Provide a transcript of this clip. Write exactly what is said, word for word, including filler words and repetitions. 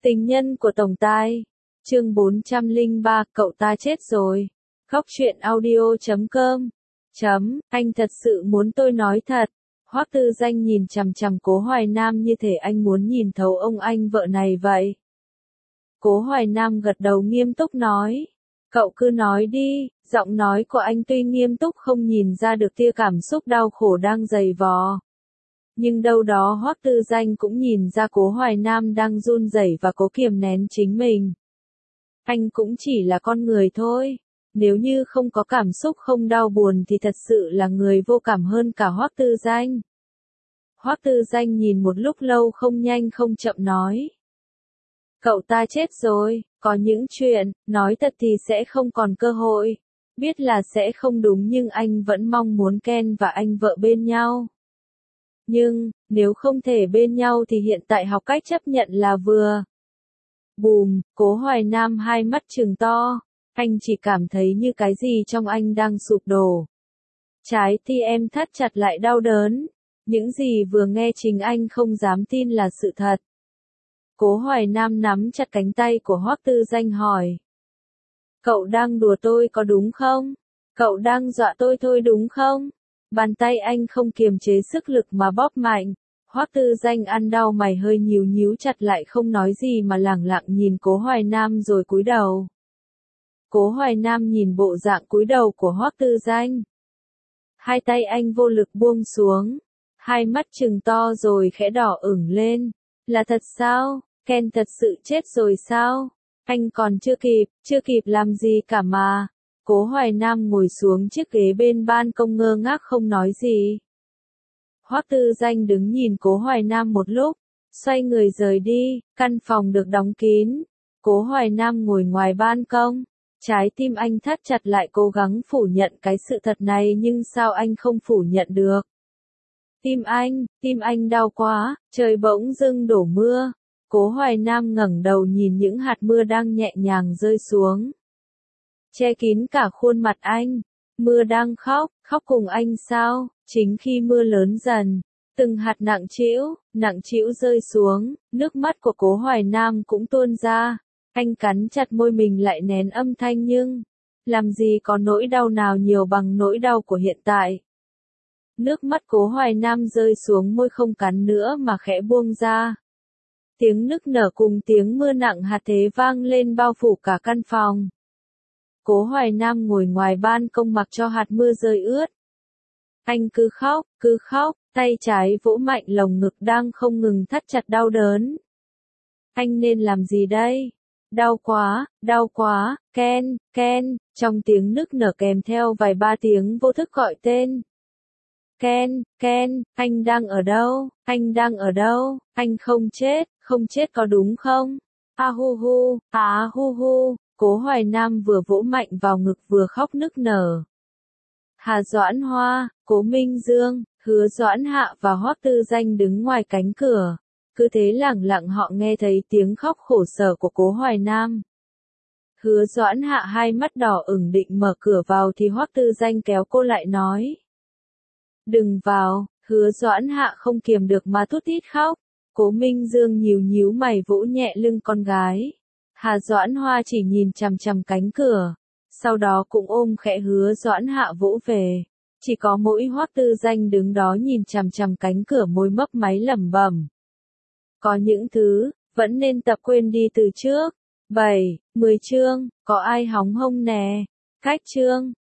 Tình nhân của tổng tài. Chương bốn trăm lẻ ba, cậu ta chết rồi. Góc truyện audio chấm com. Chấm, anh thật sự muốn tôi nói thật. Hoắc Tư Danh nhìn chằm chằm Cố Hoài Nam như thể anh muốn nhìn thấu ông anh vợ này vậy. Cố Hoài Nam gật đầu nghiêm túc nói. Cậu cứ nói đi, giọng nói của anh tuy nghiêm túc không nhìn ra được tia cảm xúc đau khổ đang dày vò. Nhưng đâu đó Hoắc Tư Danh cũng nhìn ra Cố Hoài Nam đang run rẩy và cố kiềm nén chính mình. Anh cũng chỉ là con người thôi. Nếu như không có cảm xúc không đau buồn thì thật sự là người vô cảm hơn cả Hoắc Tư Danh. Hoắc Tư Danh nhìn một lúc lâu không nhanh không chậm nói. Cậu ta chết rồi, có những chuyện, nói thật thì sẽ không còn cơ hội. Biết là sẽ không đúng nhưng anh vẫn mong muốn Ken và anh vợ bên nhau. Nhưng, nếu không thể bên nhau thì hiện tại học cách chấp nhận là vừa. Bùm, Cố Hoài Nam hai mắt trừng to. Anh chỉ cảm thấy như cái gì trong anh đang sụp đổ. Trái tim em thắt chặt lại đau đớn. Những gì vừa nghe chính anh không dám tin là sự thật. Cố Hoài Nam nắm chặt cánh tay của Hoắc Tư Danh hỏi. Cậu đang đùa tôi có đúng không? Cậu đang dọa tôi thôi đúng không? Bàn tay anh không kiềm chế sức lực mà bóp mạnh. Hoắc Tư Danh ăn đau mày hơi nhíu nhíu chặt lại không nói gì mà lẳng lặng nhìn Cố Hoài Nam rồi cúi đầu. Cố Hoài Nam nhìn bộ dạng cúi đầu của Hoắc Tư Danh. Hai tay anh vô lực buông xuống. Hai mắt trừng to rồi khẽ đỏ ửng lên. Là thật sao? Ken thật sự chết rồi sao? Anh còn chưa kịp, chưa kịp làm gì cả mà. Cố Hoài Nam ngồi xuống chiếc ghế bên ban công ngơ ngác không nói gì. Hoắc Tư Danh đứng nhìn Cố Hoài Nam một lúc, xoay người rời đi, căn phòng được đóng kín. Cố Hoài Nam ngồi ngoài ban công, trái tim anh thắt chặt lại cố gắng phủ nhận cái sự thật này nhưng sao anh không phủ nhận được. Tim anh, tim anh đau quá, trời bỗng dưng đổ mưa. Cố Hoài Nam ngẩng đầu nhìn những hạt mưa đang nhẹ nhàng rơi xuống. Che kín cả khuôn mặt anh. Mưa đang khóc, khóc cùng anh sao? Chính khi mưa lớn dần, từng hạt nặng trĩu, nặng trĩu rơi xuống, nước mắt của Cố Hoài Nam cũng tuôn ra. Anh cắn chặt môi mình lại nén âm thanh nhưng, làm gì có nỗi đau nào nhiều bằng nỗi đau của hiện tại. Nước mắt Cố Hoài Nam rơi xuống môi không cắn nữa mà khẽ buông ra. Tiếng nức nở cùng tiếng mưa nặng hạt thế vang lên bao phủ cả căn phòng. Cố Hoài Nam ngồi ngoài ban công mặc cho hạt mưa rơi ướt. Anh cứ khóc, cứ khóc, tay trái vỗ mạnh lồng ngực đang không ngừng thắt chặt đau đớn. Anh nên làm gì đây? Đau quá, đau quá, Ken, Ken, trong tiếng nức nở kèm theo vài ba tiếng vô thức gọi tên. Ken, Ken, anh đang ở đâu? Anh đang ở đâu? Anh không chết, không chết có đúng không? A hu hu, á hu hu, Cố Hoài Nam vừa vỗ mạnh vào ngực vừa khóc nức nở. Hà Doãn Hoa, Cố Minh Dương, Hứa Doãn Hạ và Hoắc Tư Danh đứng ngoài cánh cửa. Cứ thế lẳng lặng họ nghe thấy tiếng khóc khổ sở của Cố Hoài Nam. Hứa Doãn Hạ hai mắt đỏ ửng định mở cửa vào thì Hoắc Tư Danh kéo cô lại nói. Đừng vào, Hứa Doãn Hạ không kiềm được mà thút thít khóc. Cố Minh Dương nhíu nhíu mày vỗ nhẹ lưng con gái. Hà Doãn Hoa chỉ nhìn chằm chằm cánh cửa, sau đó cũng ôm khẽ Hứa Doãn Hạ vỗ về. Chỉ có mỗi Hoắc Tư Danh đứng đó nhìn chằm chằm cánh cửa môi mấp máy lẩm bẩm. Có những thứ, vẫn nên tập quên đi từ trước. bảy, mười chương, có ai hóng hông nè? Cách chương.